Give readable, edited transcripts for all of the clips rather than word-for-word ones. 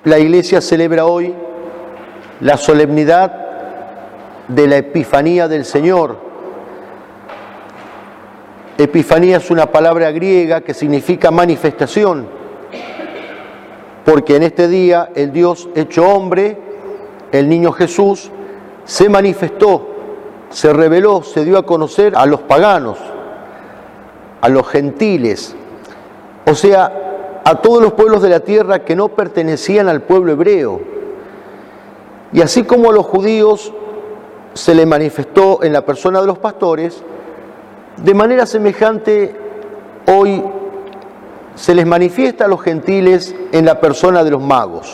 La Iglesia celebra hoy la solemnidad de la Epifanía del Señor. Epifanía es una palabra griega que significa manifestación, porque en este día el Dios hecho hombre, el niño Jesús, se manifestó, se reveló, se dio a conocer a los paganos, a los gentiles, o sea, a todos los pueblos de la tierra que no pertenecían al pueblo hebreo. Y así como a los judíos se les manifestó en la persona de los pastores, de manera semejante hoy se les manifiesta a los gentiles en la persona de los magos.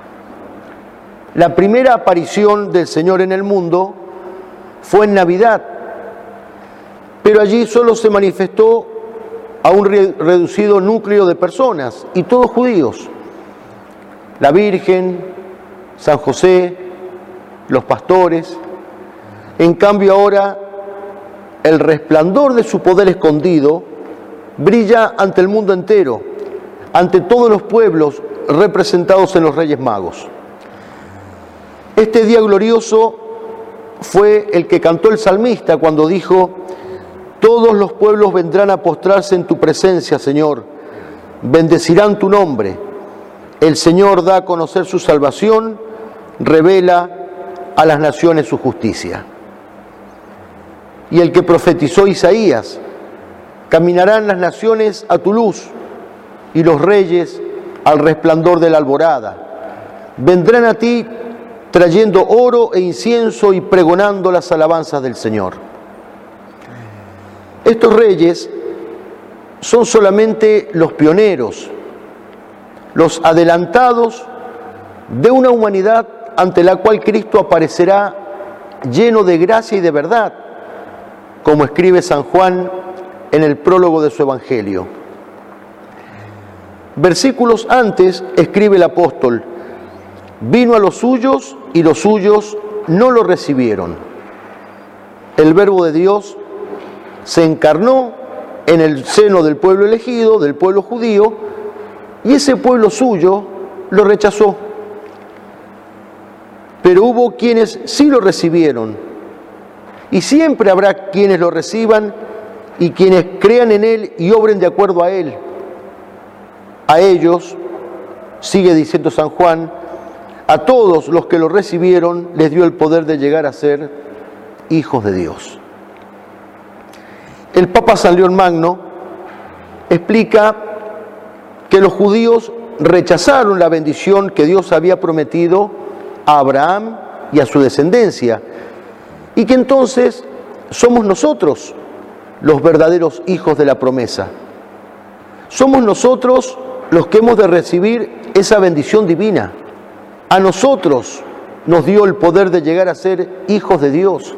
La primera aparición del Señor en el mundo fue en Navidad, pero allí solo se manifestó a un reducido núcleo de personas, y todos judíos. La Virgen, San José, los pastores. En cambio ahora, el resplandor de su poder escondido brilla ante el mundo entero, ante todos los pueblos representados en los Reyes Magos. Este día glorioso fue el que cantó el salmista cuando dijo: todos los pueblos vendrán a postrarse en tu presencia, Señor, bendecirán tu nombre. El Señor da a conocer su salvación, revela a las naciones su justicia. Y el que profetizó Isaías: caminarán las naciones a tu luz y los reyes al resplandor de la alborada. Vendrán a ti trayendo oro e incienso y pregonando las alabanzas del Señor. Estos reyes son solamente los pioneros, los adelantados de una humanidad ante la cual Cristo aparecerá lleno de gracia y de verdad, como escribe San Juan en el prólogo de su Evangelio. Versículos antes escribe el apóstol: vino a los suyos y los suyos no lo recibieron. El Verbo de Dios se encarnó en el seno del pueblo elegido, del pueblo judío, y ese pueblo suyo lo rechazó. Pero hubo quienes sí lo recibieron, y siempre habrá quienes lo reciban y quienes crean en Él y obren de acuerdo a Él. A ellos, sigue diciendo San Juan, a todos los que lo recibieron les dio el poder de llegar a ser hijos de Dios. El Papa San León Magno explica que los judíos rechazaron la bendición que Dios había prometido a Abraham y a su descendencia, y que entonces somos nosotros los verdaderos hijos de la promesa. Somos nosotros los que hemos de recibir esa bendición divina. A nosotros nos dio el poder de llegar a ser hijos de Dios.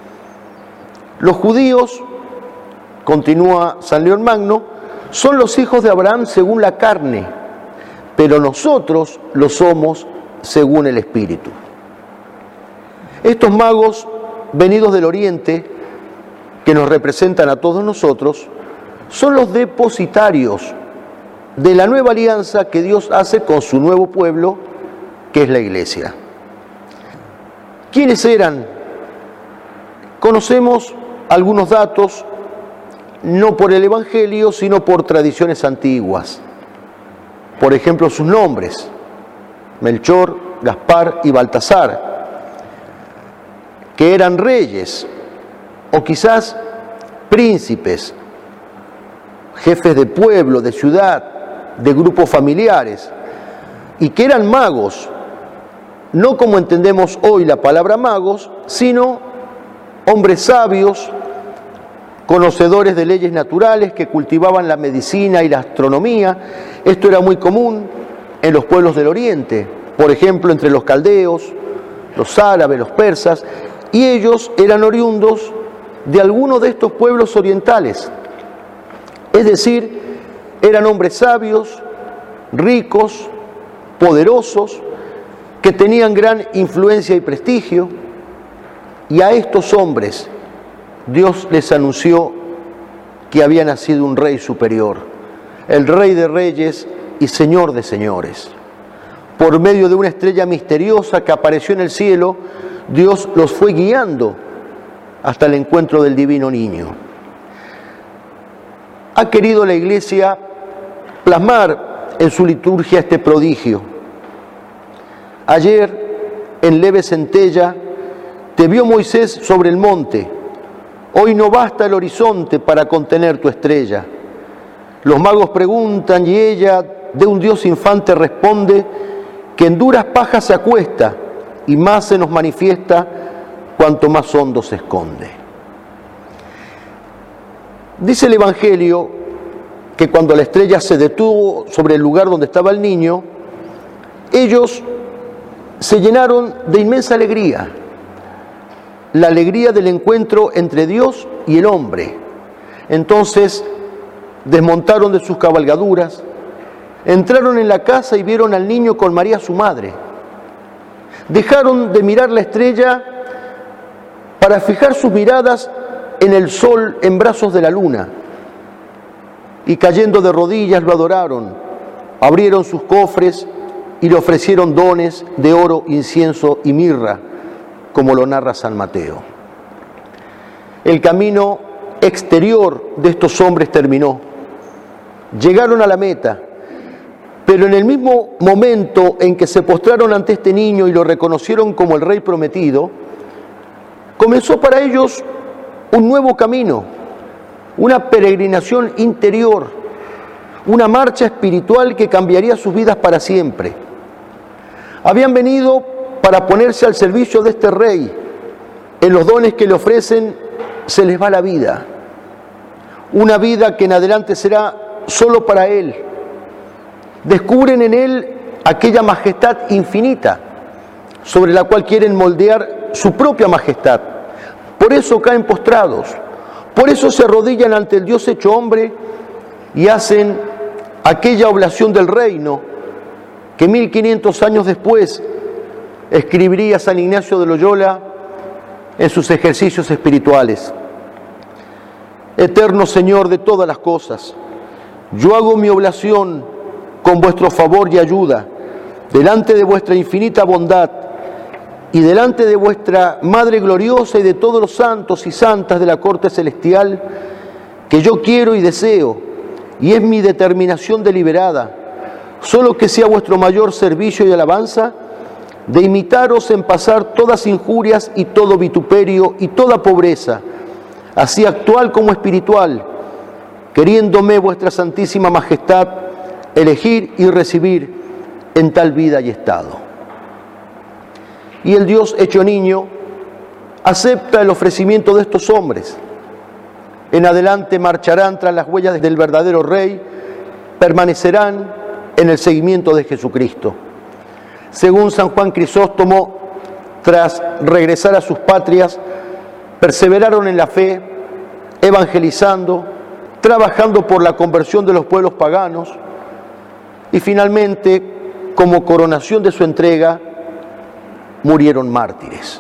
Los judíos, continúa San León Magno, son los hijos de Abraham según la carne, pero nosotros lo somos según el Espíritu. Estos magos venidos del Oriente, que nos representan a todos nosotros, son los depositarios de la nueva alianza que Dios hace con su nuevo pueblo, que es la Iglesia. ¿Quiénes eran? Conocemos algunos datos, no por el Evangelio, sino por tradiciones antiguas. Por ejemplo, sus nombres: Melchor, Gaspar y Baltasar, que eran reyes, o quizás príncipes, jefes de pueblo, de ciudad, de grupos familiares, y que eran magos, no como entendemos hoy la palabra magos, sino hombres sabios, conocedores de leyes naturales, que cultivaban la medicina y la astronomía. Esto era muy común en los pueblos del Oriente, por ejemplo, entre los caldeos, los árabes, los persas, y ellos eran oriundos de algunos de estos pueblos orientales. Es decir, eran hombres sabios, ricos, poderosos, que tenían gran influencia y prestigio, y a estos hombres Dios les anunció que había nacido un rey superior, el Rey de Reyes y Señor de Señores. por medio de una estrella misteriosa que apareció en el cielo, Dios los fue guiando hasta el encuentro del divino niño. Ha querido la Iglesia plasmar en su liturgia este prodigio. Ayer, en leve centella, te vio Moisés sobre el monte. Hoy no basta el horizonte para contener tu estrella. Los magos preguntan y ella de un Dios infante responde que en duras pajas se acuesta y más se nos manifiesta cuanto más hondo se esconde. Dice el Evangelio que cuando la estrella se detuvo sobre el lugar donde estaba el niño, ellos se llenaron de inmensa alegría, la alegría del encuentro entre Dios y el hombre. Entonces desmontaron de sus cabalgaduras, entraron en la casa y vieron al niño con María su madre. Dejaron de mirar la estrella para fijar sus miradas en el sol en brazos de la luna. Y cayendo de rodillas lo adoraron, abrieron sus cofres y le ofrecieron dones de oro, incienso y mirra, como lo narra San Mateo. El camino exterior de estos hombres terminó. Llegaron a la meta, pero en el mismo momento en que se postraron ante este niño y lo reconocieron como el Rey prometido, comenzó para ellos un nuevo camino, una peregrinación interior, una marcha espiritual que cambiaría sus vidas para siempre. Habían venido para ponerse al servicio de este Rey. En los dones que le ofrecen se les va la vida, una vida que en adelante será solo para Él. Descubren en Él aquella majestad infinita sobre la cual quieren moldear su propia majestad. Por eso caen postrados, por eso se arrodillan ante el Dios hecho hombre y hacen aquella oblación del reino que 1500 años después escribiría San Ignacio de Loyola en sus ejercicios espirituales. Eterno Señor de todas las cosas, yo hago mi oblación con vuestro favor y ayuda, delante de vuestra infinita bondad y delante de vuestra Madre gloriosa y de todos los santos y santas de la corte celestial, que yo quiero y deseo, y es mi determinación deliberada, solo que sea vuestro mayor servicio y alabanza, de imitaros en pasar todas injurias y todo vituperio y toda pobreza, así actual como espiritual, queriéndome vuestra santísima majestad elegir y recibir en tal vida y estado. Y el Dios hecho niño acepta el ofrecimiento de estos hombres. En adelante marcharán tras las huellas del verdadero Rey, permanecerán en el seguimiento de Jesucristo. Según San Juan Crisóstomo, tras regresar a sus patrias, perseveraron en la fe, evangelizando, trabajando por la conversión de los pueblos paganos y finalmente, como coronación de su entrega, murieron mártires.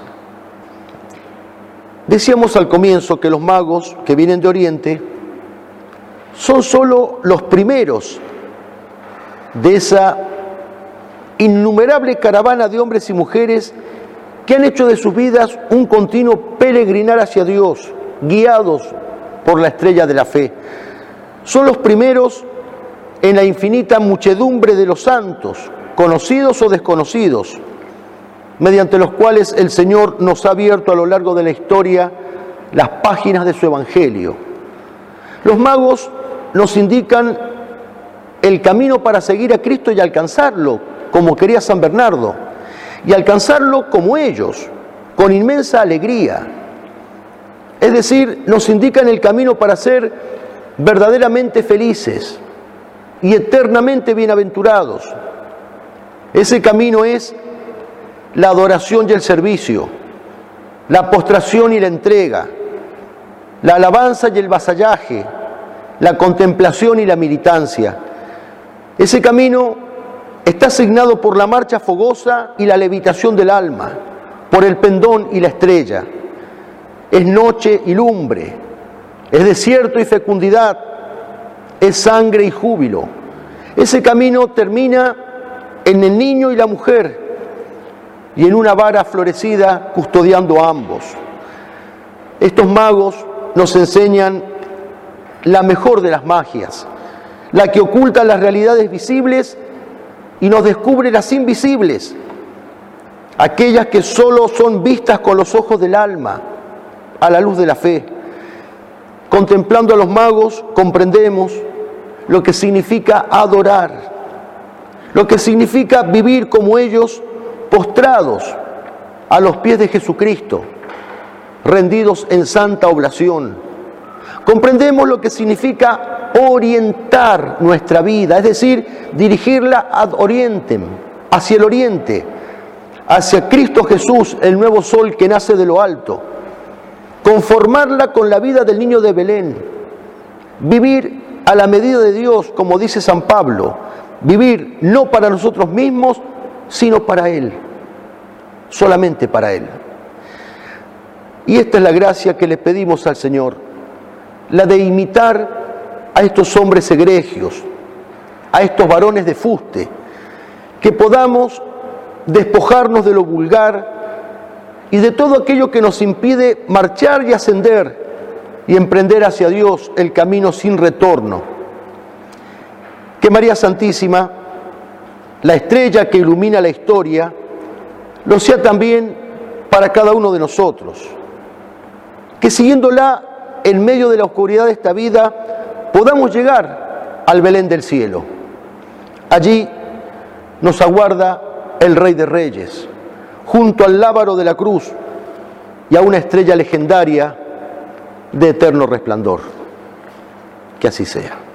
Decíamos al comienzo que los magos que vienen de Oriente son solo los primeros de esa innumerable caravana de hombres y mujeres que han hecho de sus vidas un continuo peregrinar hacia Dios, guiados por la estrella de la fe. Son los primeros en la infinita muchedumbre de los santos, conocidos o desconocidos, mediante los cuales el Señor nos ha abierto a lo largo de la historia las páginas de su Evangelio. Los magos nos indican el camino para seguir a Cristo y alcanzarlo, como quería San Bernardo, y alcanzarlo como ellos, con inmensa alegría. Es decir, nos indican el camino para ser verdaderamente felices y eternamente bienaventurados. Ese camino es la adoración y el servicio, la postración y la entrega, la alabanza y el vasallaje, la contemplación y la militancia. Ese camino está asignado por la marcha fogosa y la levitación del alma, por el pendón y la estrella. Es noche y lumbre, es desierto y fecundidad, es sangre y júbilo. Ese camino termina en el niño y la mujer, y en una vara florecida custodiando a ambos. Estos magos nos enseñan la mejor de las magias, la que oculta las realidades visibles y nos descubre las invisibles, aquellas que solo son vistas con los ojos del alma, a la luz de la fe. Contemplando a los magos comprendemos lo que significa adorar, lo que significa vivir como ellos, postrados a los pies de Jesucristo, rendidos en santa oblación. Comprendemos lo que significa orientar nuestra vida, es decir, dirigirla ad orientem, hacia el oriente, hacia Cristo Jesús, el nuevo sol que nace de lo alto. Conformarla con la vida del niño de Belén, vivir a la medida de Dios, como dice San Pablo, vivir no para nosotros mismos, sino para Él, solamente para Él. Y esta es la gracia que le pedimos al Señor, la de imitar a estos hombres egregios, a estos varones de fuste, que podamos despojarnos de lo vulgar y de todo aquello que nos impide marchar y ascender y emprender hacia Dios el camino sin retorno. Que María Santísima, la estrella que ilumina la historia, lo sea también para cada uno de nosotros. Que siguiéndola en medio de la oscuridad de esta vida, podamos llegar al Belén del cielo. Allí nos aguarda el Rey de Reyes, junto al lábaro de la cruz y a una estrella legendaria de eterno resplandor. Que así sea.